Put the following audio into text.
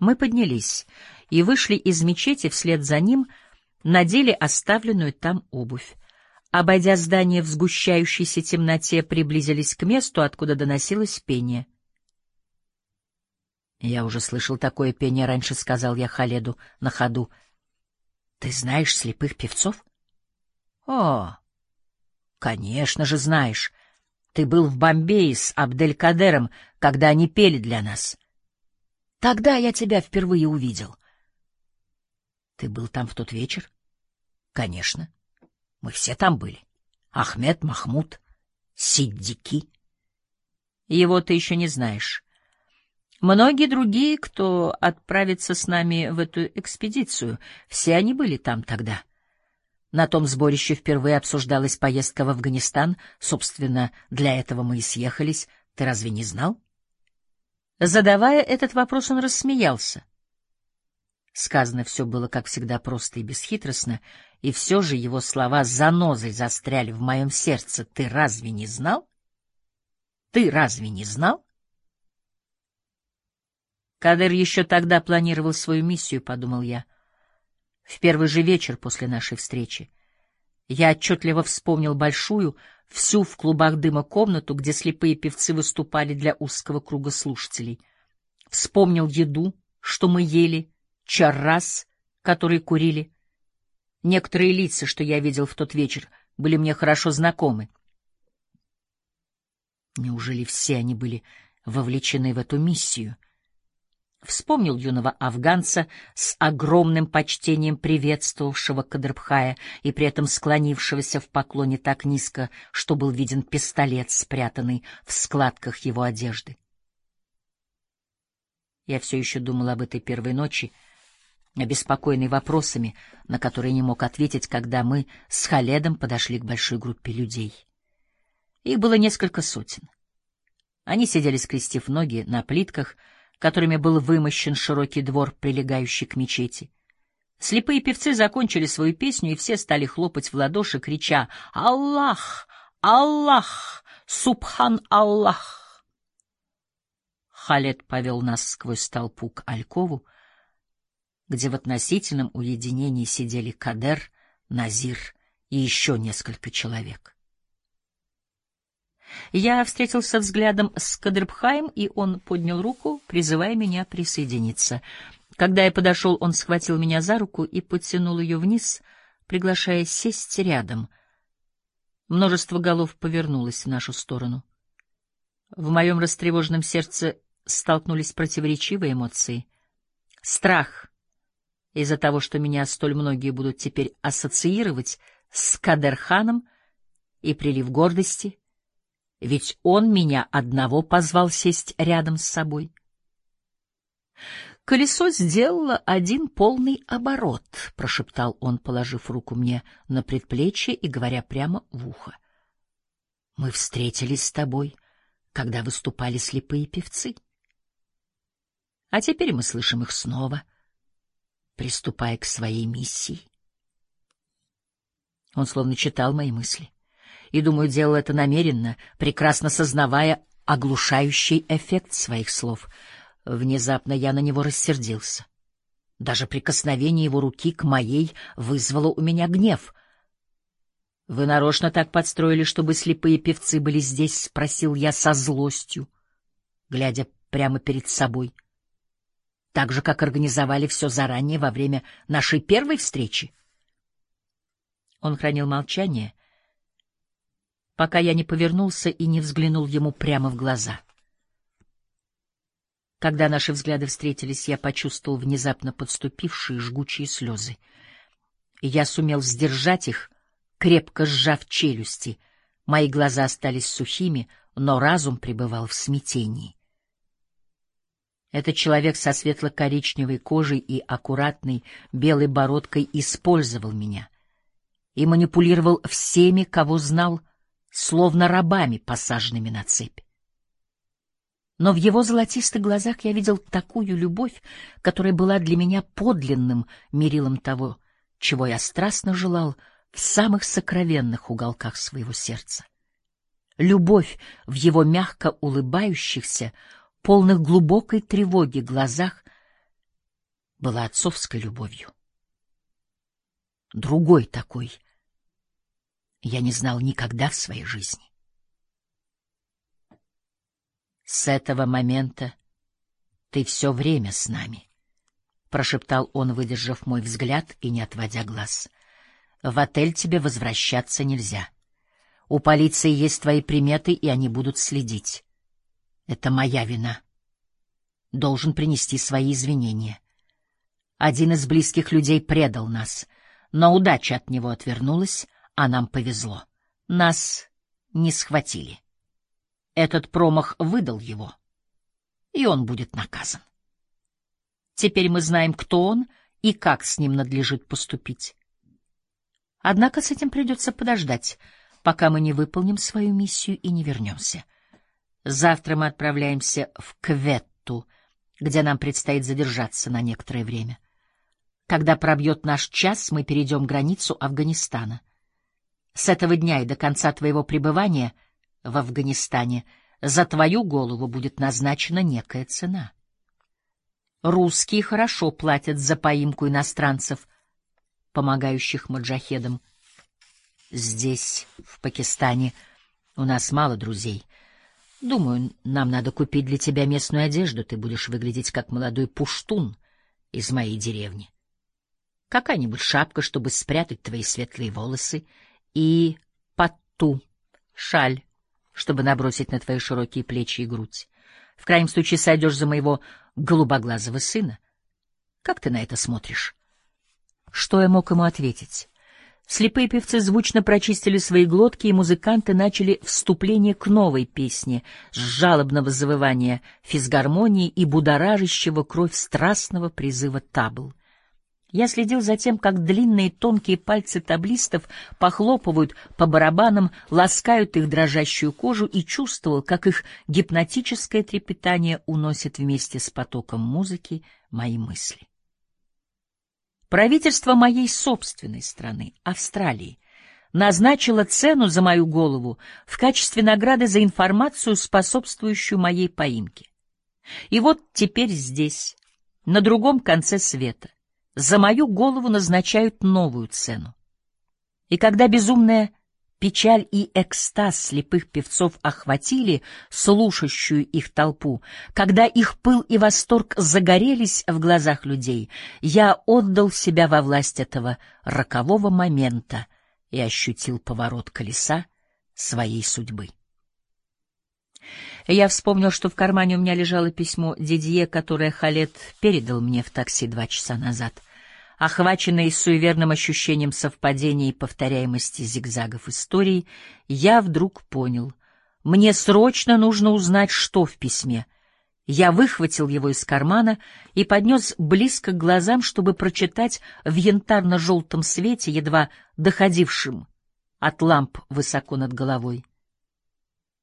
Мы поднялись и вышли из мечети, вслед за ним надели оставленную там обувь. Обойдя здание в сгущающейся темноте, приблизились к месту, откуда доносилось пение. «Я уже слышал такое пение раньше», — сказал я Халеду на ходу. «Ты знаешь слепых певцов?» «О, конечно же знаешь. Ты был в Бомбее с Абделькадером, когда они пели для нас. Тогда я тебя впервые увидел». «Ты был там в тот вечер?» «Конечно. Мы все там были. Ахмед, Махмуд, Сиддики». «Его ты еще не знаешь. Многие другие, кто отправится с нами в эту экспедицию, все они были там тогда. На том сборище впервые обсуждалась поездка в Афганистан. Собственно, для этого мы и съехались. Ты разве не знал?» Задавая этот вопрос, он рассмеялся. Сказано все было, как всегда, просто и бесхитростно, и все же его слова занозой застряли в моем сердце. «Ты разве не знал? Ты разве не знал?» Кадер еще тогда планировал свою миссию, — подумал я. В первый же вечер после нашей встречи я отчетливо вспомнил большую, всю в клубах дыма комнату, где слепые певцы выступали для узкого круга слушателей. Вспомнил еду, что мы ели, чаррас, который курили. Некоторые лица, что я видел в тот вечер, были мне хорошо знакомы. Неужели все они были вовлечены в эту миссию? Вспомнил юного афганца с огромным почтением приветствовавшего Кадрбхая и при этом склонившегося в поклоне так низко, что был виден пистолет, спрятанный в складках его одежды. Я все еще думал об этой первой ночи, обеспокоенный вопросами, на которые не мог ответить, когда мы с Халедом подошли к большой группе людей. Их было несколько сотен. Они сидели, скрестив ноги, на плитках, которыми был вымощен широкий двор, прилегающий к мечети. Слепые певцы закончили свою песню, и все стали хлопать в ладоши, крича «Аллах! Аллах! Субхан Аллах!». Халед повел нас сквозь толпу к алькову, где в относительном уединении сидели Кадер, Назир и еще несколько человек. Я встретился взглядом с Кадрбхаем, и он поднял руку, призывая меня присоединиться. Когда я подошел, он схватил меня за руку и потянул ее вниз, приглашая сесть рядом. Множество голов повернулось в нашу сторону. В моем растревоженном сердце столкнулись противоречивые эмоции. Страх из-за того, что меня столь многие будут теперь ассоциировать с Кадерханом, и прилив гордости — ведь он меня одного позвал сесть рядом с собой. «Колесо сделало один полный оборот», — прошептал он, положив руку мне на предплечье и говоря прямо в ухо. «Мы встретились с тобой, когда выступали слепые певцы. А теперь мы слышим их снова, приступая к своей миссии». Он словно читал мои мысли. И, думаю, делал это намеренно, прекрасно сознавая оглушающий эффект своих слов. Внезапно я на него рассердился. Даже прикосновение его руки к моей вызвало у меня гнев. — Вы нарочно так подстроили, чтобы слепые певцы были здесь? — спросил я со злостью, глядя прямо перед собой. — Так же, как организовали все заранее во время нашей первой встречи? Он хранил молчание, пока я не повернулся и не взглянул ему прямо в глаза. Когда наши взгляды встретились, я почувствовал внезапно подступившие жгучие слезы. И я сумел сдержать их, крепко сжав челюсти. Мои глаза остались сухими, но разум пребывал в смятении. Этот человек со светло-коричневой кожей и аккуратной белой бородкой использовал меня и манипулировал всеми, кого знал, словно рабами, посаженными на цепь. Но в его золотистых глазах я видел такую любовь, которая была для меня подлинным мерилом того, чего я страстно желал в самых сокровенных уголках своего сердца. Любовь в его мягко улыбающихся, полных глубокой тревоги глазах, была отцовской любовью. Другой такой я не знал никогда в своей жизни. С этого момента ты все время с нами, — прошептал он, выдержав мой взгляд и не отводя глаз. В отель тебе возвращаться нельзя. У полиции есть твои приметы, и они будут следить. Это моя вина. Должен принести свои извинения. Один из близких людей предал нас, но удача от него отвернулась, а нам повезло. Нас не схватили. Этот промах выдал его, и он будет наказан. Теперь мы знаем, кто он и как с ним надлежит поступить. Однако с этим придется подождать, пока мы не выполним свою миссию и не вернемся. Завтра мы отправляемся в Кветту, где нам предстоит задержаться на некоторое время. Когда пробьет наш час, мы перейдем границу Афганистана. С этого дня и до конца твоего пребывания в Афганистане за твою голову будет назначена некая цена. Русские хорошо платят за поимку иностранцев, помогающих маджахедам. Здесь, в Пакистане, у нас мало друзей. Думаю, нам надо купить для тебя местную одежду. Ты будешь выглядеть как молодой пуштун из моей деревни. Какая-нибудь шапка, чтобы спрятать твои светлые волосы, и патту, шаль, чтобы набросить на твои широкие плечи и грудь. В крайнем случае сойдешь за моего голубоглазого сына. Как ты на это смотришь? Что я мог ему ответить? Слепые певцы звучно прочистили свои глотки, и музыканты начали вступление к новой песне с жалобного завывания физгармонии и будоражащего кровь страстного призыва табл. Я следил за тем, как длинные тонкие пальцы таблистов похлопывают по барабанам, ласкают их дрожащую кожу, и чувствовал, как их гипнотическое трепетание уносит вместе с потоком музыки мои мысли. Правительство моей собственной страны, Австралии, назначило цену за мою голову в качестве награды за информацию, способствующую моей поимке. И вот теперь здесь, на другом конце света, за мою голову назначают новую цену. И когда безумная печаль и экстаз слепых певцов охватили слушающую их толпу, когда их пыл и восторг загорелись в глазах людей, я отдал себя во власть этого рокового момента и ощутил поворот колеса своей судьбы. Я вспомнил, что в кармане у меня лежало письмо Дидье, которое Халед передал мне в такси 2 часа назад. Охваченный суеверным ощущением совпадения и повторяемости зигзагов истории, я вдруг понял: мне срочно нужно узнать, что в письме. Я выхватил его из кармана и поднес близко к глазам, чтобы прочитать в янтарно-желтом свете, едва доходившем от ламп высоко над головой.